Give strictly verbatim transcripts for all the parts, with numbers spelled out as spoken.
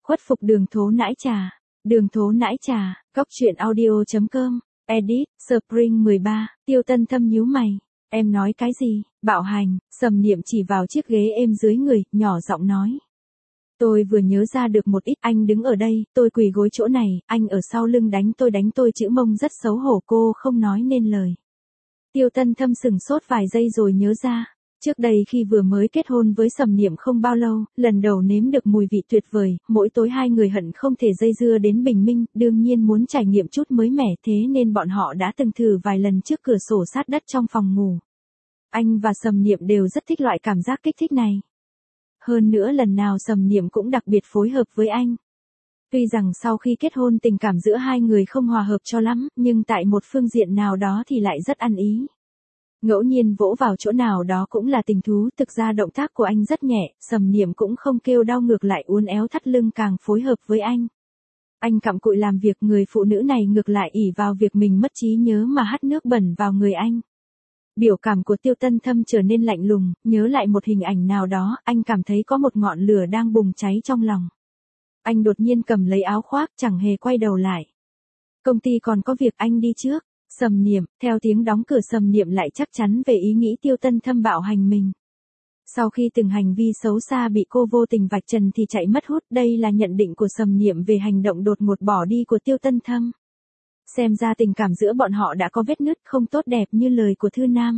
Khuất phục đường thố nãi trà. Đường thố nãi trà, góc truyện audio.com, edit, Spring mười ba, Tiêu Tân Thâm nhíu mày. Em nói cái gì? Bạo hành. Sầm Niệm chỉ vào chiếc ghế êm dưới người, nhỏ giọng nói. Tôi vừa nhớ ra được một ít, anh đứng ở đây, tôi quỳ gối chỗ này, anh ở sau lưng đánh tôi đánh tôi chữ mông rất xấu hổ, cô không nói nên lời. Tiêu Tân Thâm sừng sốt vài giây rồi nhớ ra. Trước đây khi vừa mới kết hôn với Sầm Niệm không bao lâu, lần đầu nếm được mùi vị tuyệt vời, mỗi tối hai người hận không thể dây dưa đến bình minh, đương nhiên muốn trải nghiệm chút mới mẻ, thế nên bọn họ đã từng thử vài lần trước cửa sổ sát đất trong phòng ngủ. Anh và Sầm Niệm đều rất thích loại cảm giác kích thích này. Hơn nữa lần nào Sầm Niệm cũng đặc biệt phối hợp với anh. Tuy rằng sau khi kết hôn tình cảm giữa hai người không hòa hợp cho lắm, nhưng tại một phương diện nào đó thì lại rất ăn ý. Ngẫu nhiên vỗ vào chỗ nào đó cũng là tình thú, thực ra động tác của anh rất nhẹ, Sầm Niệm cũng không kêu đau, ngược lại uốn éo thắt lưng càng phối hợp với anh. Anh cặm cụi làm việc, người phụ nữ này ngược lại ỷ vào việc mình mất trí nhớ mà hắt nước bẩn vào người anh. Biểu cảm của Tiêu Tân Thâm trở nên lạnh lùng, nhớ lại một hình ảnh nào đó, anh cảm thấy có một ngọn lửa đang bùng cháy trong lòng. Anh đột nhiên cầm lấy áo khoác, chẳng hề quay đầu lại. Công ty còn có việc, anh đi trước. Sầm Niệm, theo tiếng đóng cửa Sầm Niệm lại chắc chắn về ý nghĩ Tiêu Tân Thâm bạo hành mình. Sau khi từng hành vi xấu xa bị cô vô tình vạch trần thì chạy mất hút, đây là nhận định của Sầm Niệm về hành động đột ngột bỏ đi của Tiêu Tân Thâm. Xem ra tình cảm giữa bọn họ đã có vết nứt không tốt đẹp như lời của Thư Nam.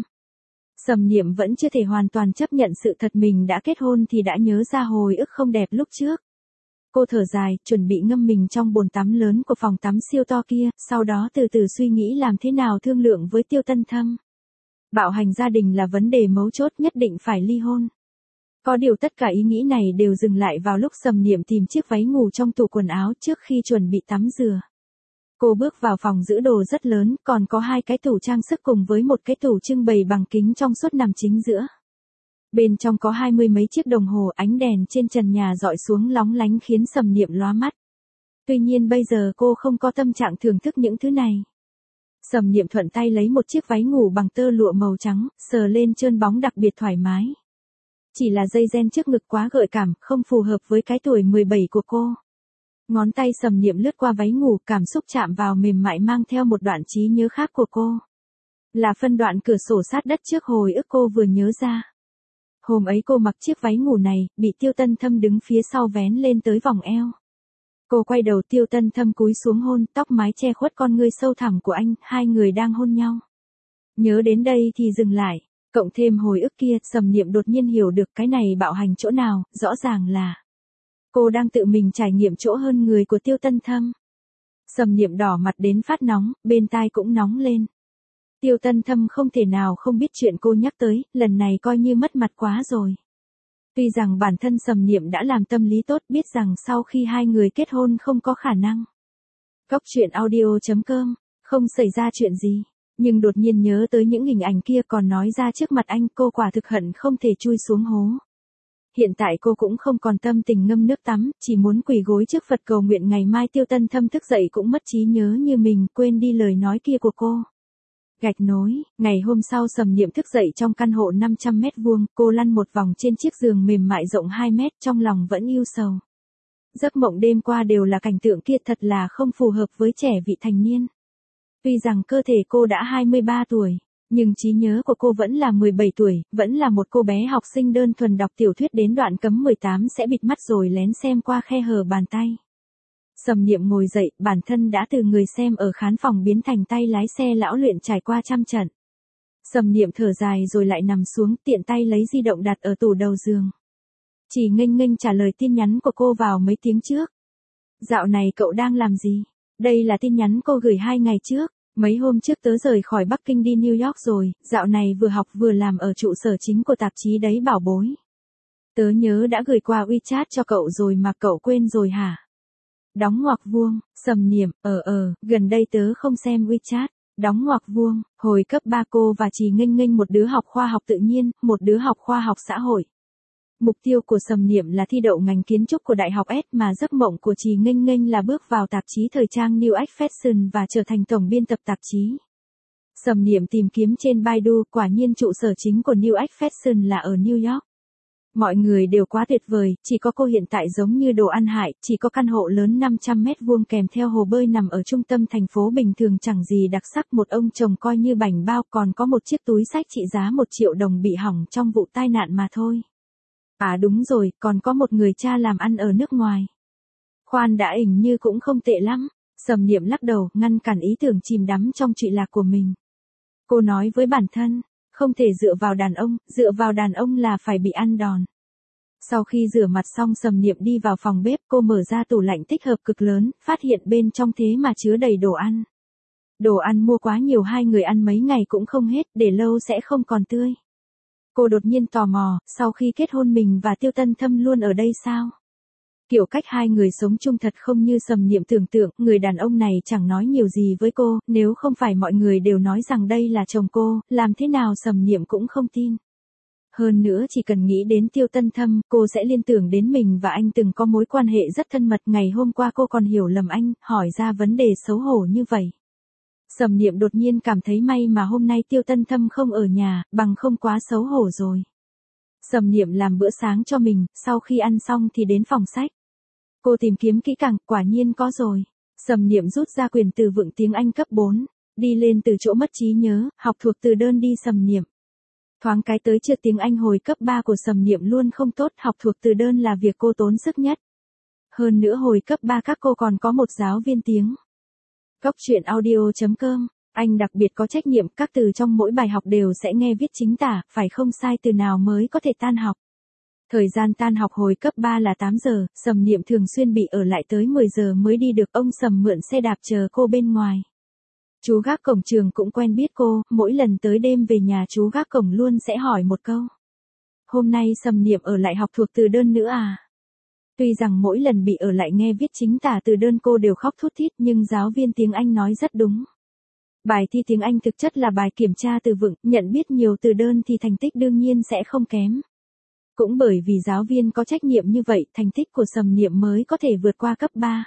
Sầm Niệm vẫn chưa thể hoàn toàn chấp nhận sự thật mình đã kết hôn thì đã nhớ ra hồi ức không đẹp lúc trước. Cô thở dài, chuẩn bị ngâm mình trong bồn tắm lớn của phòng tắm siêu to kia, sau đó từ từ suy nghĩ làm thế nào thương lượng với Tiêu Tân Thâm. Bạo hành gia đình là vấn đề mấu chốt, nhất định phải ly hôn. Có điều tất cả ý nghĩ này đều dừng lại vào lúc Sầm Niệm tìm chiếc váy ngủ trong tủ quần áo trước khi chuẩn bị tắm rửa. Cô bước vào phòng giữ đồ rất lớn, còn có hai cái tủ trang sức cùng với một cái tủ trưng bày bằng kính trong suốt nằm chính giữa. Bên trong có hai mươi mấy chiếc đồng hồ, ánh đèn trên trần nhà dọi xuống lóng lánh khiến Sầm Niệm lóa mắt. Tuy nhiên bây giờ cô không có tâm trạng thưởng thức những thứ này. Sầm Niệm thuận tay lấy một chiếc váy ngủ bằng tơ lụa màu trắng, sờ lên trơn bóng đặc biệt thoải mái. Chỉ là dây ren trước ngực quá gợi cảm, không phù hợp với cái tuổi mười bảy của cô. Ngón tay Sầm Niệm lướt qua váy ngủ, cảm xúc chạm vào mềm mại mang theo một đoạn trí nhớ khác của cô. Là phân đoạn cửa sổ sát đất trước hồi ức cô vừa nhớ ra. Hôm ấy cô mặc chiếc váy ngủ này, bị Tiêu Tân Thâm đứng phía sau vén lên tới vòng eo. Cô quay đầu, Tiêu Tân Thâm cúi xuống hôn, tóc mái che khuất con ngươi sâu thẳm của anh, hai người đang hôn nhau. Nhớ đến đây thì dừng lại, cộng thêm hồi ức kia, Sầm Niệm đột nhiên hiểu được cái này bạo hành chỗ nào, rõ ràng là cô đang tự mình trải nghiệm chỗ hơn người của Tiêu Tân Thâm. Sầm Niệm đỏ mặt đến phát nóng, bên tai cũng nóng lên. Tiêu Tân Thâm không thể nào không biết chuyện cô nhắc tới, lần này coi như mất mặt quá rồi. Tuy rằng bản thân Sầm Niệm đã làm tâm lý tốt, biết rằng sau khi hai người kết hôn không có khả năng. Góc truyện audio.com, không xảy ra chuyện gì, nhưng đột nhiên nhớ tới những hình ảnh kia còn nói ra trước mặt anh, cô quả thực hận không thể chui xuống hố. Hiện tại cô cũng không còn tâm tình ngâm nước tắm, chỉ muốn quỳ gối trước Phật cầu nguyện ngày mai Tiêu Tân Thâm thức dậy cũng mất trí nhớ như mình, quên đi lời nói kia của cô. Gạch nối, ngày hôm sau Sầm Niệm thức dậy trong căn hộ năm trăm mét vuông, cô lăn một vòng trên chiếc giường mềm mại rộng hai mét, trong lòng vẫn ưu sầu. Giấc mộng đêm qua đều là cảnh tượng kia, thật là không phù hợp với trẻ vị thành niên. Tuy rằng cơ thể cô đã hai mươi ba tuổi, nhưng trí nhớ của cô vẫn là mười bảy tuổi, vẫn là một cô bé học sinh đơn thuần đọc tiểu thuyết đến đoạn cấm mười tám sẽ bịt mắt rồi lén xem qua khe hở bàn tay. Sầm Niệm ngồi dậy, bản thân đã từ người xem ở khán phòng biến thành tay lái xe lão luyện trải qua trăm trận. Sầm Niệm thở dài rồi lại nằm xuống, tiện tay lấy di động đặt ở tủ đầu giường. Chỉ nghênh nghênh trả lời tin nhắn của cô vào mấy tiếng trước. Dạo này cậu đang làm gì? Đây là tin nhắn cô gửi hai ngày trước. Mấy hôm trước tớ rời khỏi Bắc Kinh đi New York rồi, dạo này vừa học vừa làm ở trụ sở chính của tạp chí đấy bảo bối. Tớ nhớ đã gửi qua WeChat cho cậu rồi mà cậu quên rồi hả? Đóng ngoặc vuông, Sầm Niệm, ờ ờ, gần đây tớ không xem WeChat. Đóng ngoặc vuông, hồi cấp ba cô và Trì Nghênh Nghênh, một đứa học khoa học tự nhiên, một đứa học khoa học xã hội. Mục tiêu của Sầm Niệm là thi đậu ngành kiến trúc của Đại học S, mà giấc mộng của Trì Nghênh Nghênh là bước vào tạp chí thời trang New X Fashion và trở thành tổng biên tập tạp chí. Sầm Niệm tìm kiếm trên Baidu, quả nhiên trụ sở chính của New X Fashion là ở New York. Mọi người đều quá tuyệt vời, chỉ có cô hiện tại giống như đồ ăn hại, chỉ có căn hộ lớn năm trăm mét vuông kèm theo hồ bơi nằm ở trung tâm thành phố bình thường chẳng gì đặc sắc, một ông chồng coi như bảnh bao, còn có một chiếc túi xách trị giá một triệu đồng bị hỏng trong vụ tai nạn mà thôi. À đúng rồi, còn có một người cha làm ăn ở nước ngoài. Khoan đã, hình như cũng không tệ lắm. Sầm Niệm lắc đầu, ngăn cản ý tưởng chìm đắm trong trụy lạc của mình. Cô nói với bản thân, không thể dựa vào đàn ông, dựa vào đàn ông là phải bị ăn đòn. Sau khi rửa mặt xong, Sầm Niệm đi vào phòng bếp, cô mở ra tủ lạnh tích hợp cực lớn, phát hiện bên trong thế mà chứa đầy đồ ăn. Đồ ăn mua quá nhiều, hai người ăn mấy ngày cũng không hết, để lâu sẽ không còn tươi. Cô đột nhiên tò mò, sau khi kết hôn mình và Tiêu Tân Thâm luôn ở đây sao? Kiểu cách hai người sống chung thật không như Sầm Niệm tưởng tượng, người đàn ông này chẳng nói nhiều gì với cô, nếu không phải mọi người đều nói rằng đây là chồng cô, làm thế nào Sầm Niệm cũng không tin. Hơn nữa chỉ cần nghĩ đến Tiêu Tân Thâm, cô sẽ liên tưởng đến mình và anh từng có mối quan hệ rất thân mật, ngày hôm qua cô còn hiểu lầm anh, hỏi ra vấn đề xấu hổ như vậy. Sầm Niệm đột nhiên cảm thấy may mà hôm nay Tiêu Tân Thâm không ở nhà, bằng không quá xấu hổ rồi. Sầm Niệm làm bữa sáng cho mình, sau khi ăn xong thì đến phòng sách. Cô tìm kiếm kỹ càng, quả nhiên có rồi. Sầm Niệm rút ra quyền từ vựng tiếng Anh cấp bốn, đi lên từ chỗ mất trí nhớ, học thuộc từ đơn đi Sầm Niệm. Thoáng cái tới chưa, tiếng Anh hồi cấp ba của Sầm Niệm luôn không tốt, học thuộc từ đơn là việc cô tốn sức nhất. Hơn nữa hồi cấp ba các cô còn có một giáo viên tiếng. Góc truyện audio chấm com, anh đặc biệt có trách nhiệm, các từ trong mỗi bài học đều sẽ nghe viết chính tả, phải không sai từ nào mới có thể tan học. Thời gian tan học hồi cấp ba là tám giờ, Sầm Niệm thường xuyên bị ở lại tới mười giờ mới đi được, ông Sầm mượn xe đạp chờ cô bên ngoài. Chú gác cổng trường cũng quen biết cô, mỗi lần tới đêm về nhà chú gác cổng luôn sẽ hỏi một câu. Hôm nay Sầm Niệm ở lại học thuộc từ đơn nữa à? Tuy rằng mỗi lần bị ở lại nghe viết chính tả từ đơn cô đều khóc thút thít, nhưng giáo viên tiếng Anh nói rất đúng. Bài thi tiếng Anh thực chất là bài kiểm tra từ vựng, nhận biết nhiều từ đơn thì thành tích đương nhiên sẽ không kém. Cũng bởi vì giáo viên có trách nhiệm như vậy, thành tích của Sầm Niệm mới có thể vượt qua cấp ba.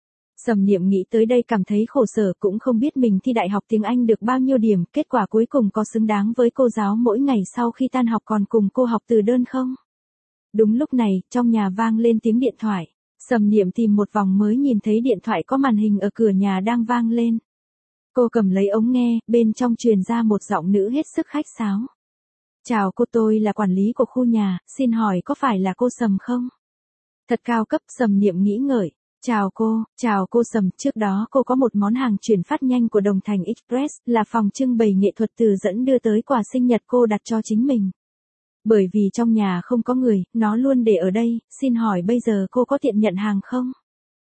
Sầm Niệm nghĩ tới đây cảm thấy khổ sở, cũng không biết mình thi đại học tiếng Anh được bao nhiêu điểm, kết quả cuối cùng có xứng đáng với cô giáo mỗi ngày sau khi tan học còn cùng cô học từ đơn không? Đúng lúc này, trong nhà vang lên tiếng điện thoại. Sầm Niệm tìm một vòng mới nhìn thấy điện thoại có màn hình ở cửa nhà đang vang lên. Cô cầm lấy ống nghe, bên trong truyền ra một giọng nữ hết sức khách sáo. Chào cô, tôi là quản lý của khu nhà, xin hỏi có phải là cô Sầm không? Thật cao cấp, Sầm Niệm nghĩ ngợi. Chào cô, chào cô Sầm, trước đó cô có một món hàng chuyển phát nhanh của Đồng Thành Express, là phòng trưng bày nghệ thuật từ dẫn đưa tới quà sinh nhật cô đặt cho chính mình. Bởi vì trong nhà không có người, nó luôn để ở đây, xin hỏi bây giờ cô có tiện nhận hàng không?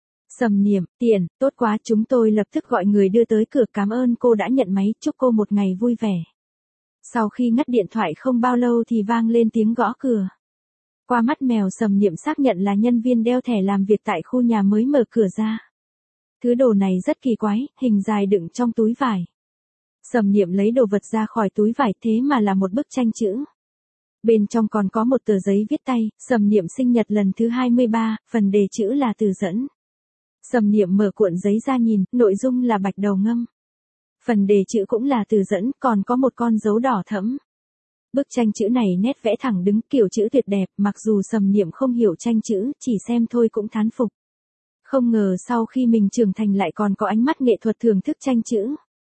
Sầm Niệm, tiện, tốt quá, chúng tôi lập tức gọi người đưa tới cửa, cảm ơn cô đã nhận máy, chúc cô một ngày vui vẻ. Sau khi ngắt điện thoại không bao lâu thì vang lên tiếng gõ cửa. Qua mắt mèo, Sầm Niệm xác nhận là nhân viên đeo thẻ làm việc tại khu nhà mới mở cửa ra. Thứ đồ này rất kỳ quái, hình dài đựng trong túi vải. Sầm Niệm lấy đồ vật ra khỏi túi vải, thế mà là một bức tranh chữ. Bên trong còn có một tờ giấy viết tay, Sầm Niệm sinh nhật lần thứ hai mươi ba, phần đề chữ là từ dẫn. Sầm Niệm mở cuộn giấy ra nhìn, nội dung là bạch đầu ngâm. Phần đề chữ cũng là từ dẫn, còn có một con dấu đỏ thẫm. Bức tranh chữ này nét vẽ thẳng đứng, kiểu chữ tuyệt đẹp, mặc dù Sầm Niệm không hiểu tranh chữ, chỉ xem thôi cũng thán phục. Không ngờ sau khi mình trưởng thành lại còn có ánh mắt nghệ thuật thưởng thức tranh chữ.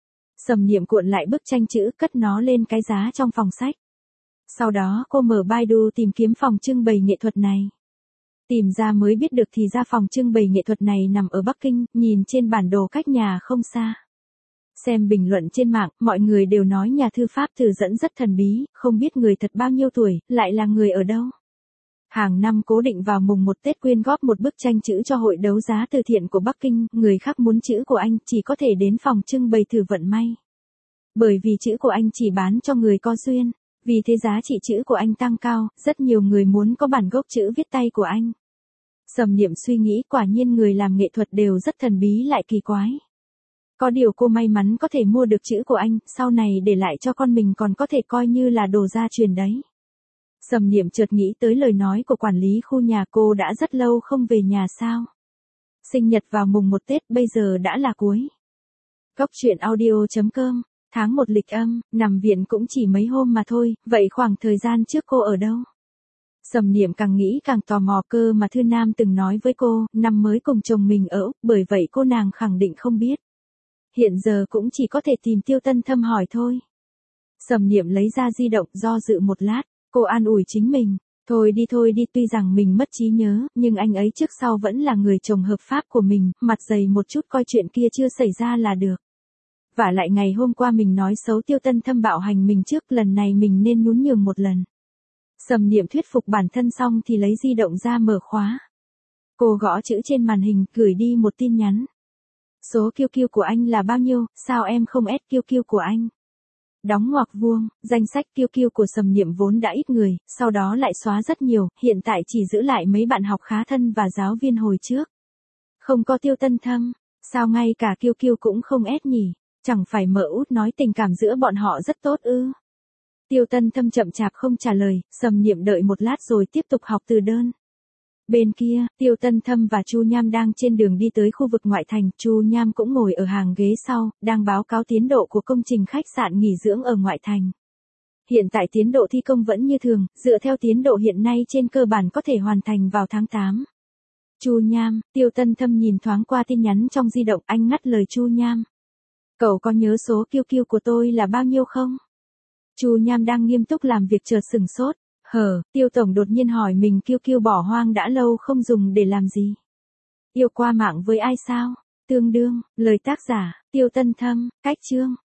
Sầm Niệm cuộn lại bức tranh chữ, cất nó lên cái giá trong phòng sách. Sau đó cô mở Baidu tìm kiếm phòng trưng bày nghệ thuật này. Tìm ra mới biết được thì ra phòng trưng bày nghệ thuật này nằm ở Bắc Kinh, nhìn trên bản đồ cách nhà không xa. Xem bình luận trên mạng, mọi người đều nói nhà thư pháp từ dẫn rất thần bí, không biết người thật bao nhiêu tuổi, lại là người ở đâu. Hàng năm cố định vào mùng một Tết quyên góp một bức tranh chữ cho hội đấu giá từ thiện của Bắc Kinh, người khác muốn chữ của anh chỉ có thể đến phòng trưng bày thử vận may. Bởi vì chữ của anh chỉ bán cho người có duyên, vì thế giá trị chữ của anh tăng cao, rất nhiều người muốn có bản gốc chữ viết tay của anh. Sầm Niệm suy nghĩ, quả nhiên người làm nghệ thuật đều rất thần bí lại kỳ quái. Có điều cô may mắn có thể mua được chữ của anh, sau này để lại cho con mình còn có thể coi như là đồ gia truyền đấy. Sầm Niệm chợt nghĩ tới lời nói của quản lý khu nhà, cô đã rất lâu không về nhà sao? Sinh nhật vào mùng một Tết, bây giờ đã là cuối. Góc truyện audio chấm com, tháng một lịch âm, nằm viện cũng chỉ mấy hôm mà thôi, vậy khoảng thời gian trước cô ở đâu? Sầm Niệm càng nghĩ càng tò mò, cơ mà Thư Nam từng nói với cô, năm mới cùng chồng mình ở Úc, bởi vậy cô nàng khẳng định không biết. Hiện giờ cũng chỉ có thể tìm Tiêu Tân Thâm hỏi thôi. Sầm Niệm lấy ra di động, do dự một lát, cô an ủi chính mình, thôi đi thôi đi, tuy rằng mình mất trí nhớ, nhưng anh ấy trước sau vẫn là người chồng hợp pháp của mình, mặt dày một chút coi chuyện kia chưa xảy ra là được. Vả lại ngày hôm qua mình nói xấu Tiêu Tân Thâm bạo hành mình trước, lần này mình nên nhún nhường một lần. Sầm Niệm thuyết phục bản thân xong thì lấy di động ra mở khóa. Cô gõ chữ trên màn hình, gửi đi một tin nhắn. Số kiu kiu của anh là bao nhiêu, sao em không add kiu kiu của anh? Đóng ngoặc vuông, danh sách kiu kiu của Sầm Niệm vốn đã ít người, sau đó lại xóa rất nhiều, hiện tại chỉ giữ lại mấy bạn học khá thân và giáo viên hồi trước. Không có Tiêu Tân Thâm, sao ngay cả kiu kiu cũng không add nhỉ? Chẳng phải mợ út nói tình cảm giữa bọn họ rất tốt ư? Tiêu Tân Thâm chậm chạp không trả lời, Sầm Niệm đợi một lát rồi tiếp tục học từ đơn. Bên kia, Tiêu Tân Thâm và Chu Nham đang trên đường đi tới khu vực ngoại thành, Chu Nham cũng ngồi ở hàng ghế sau, đang báo cáo tiến độ của công trình khách sạn nghỉ dưỡng ở ngoại thành. Hiện tại tiến độ thi công vẫn như thường, dựa theo tiến độ hiện nay trên cơ bản có thể hoàn thành vào tháng tám. Chu Nham, Tiêu Tân Thâm nhìn thoáng qua tin nhắn trong di động, anh ngắt lời Chu Nham. Cậu có nhớ số kiu kiu của tôi là bao nhiêu không? Chu Nham đang nghiêm túc làm việc chợt sửng sốt. Hờ, Tiêu Tổng đột nhiên hỏi mình kiu kiu bỏ hoang đã lâu không dùng để làm gì? Yêu qua mạng với ai sao? Tương đương, lời tác giả, Tiêu Tân Thâm, cách chương.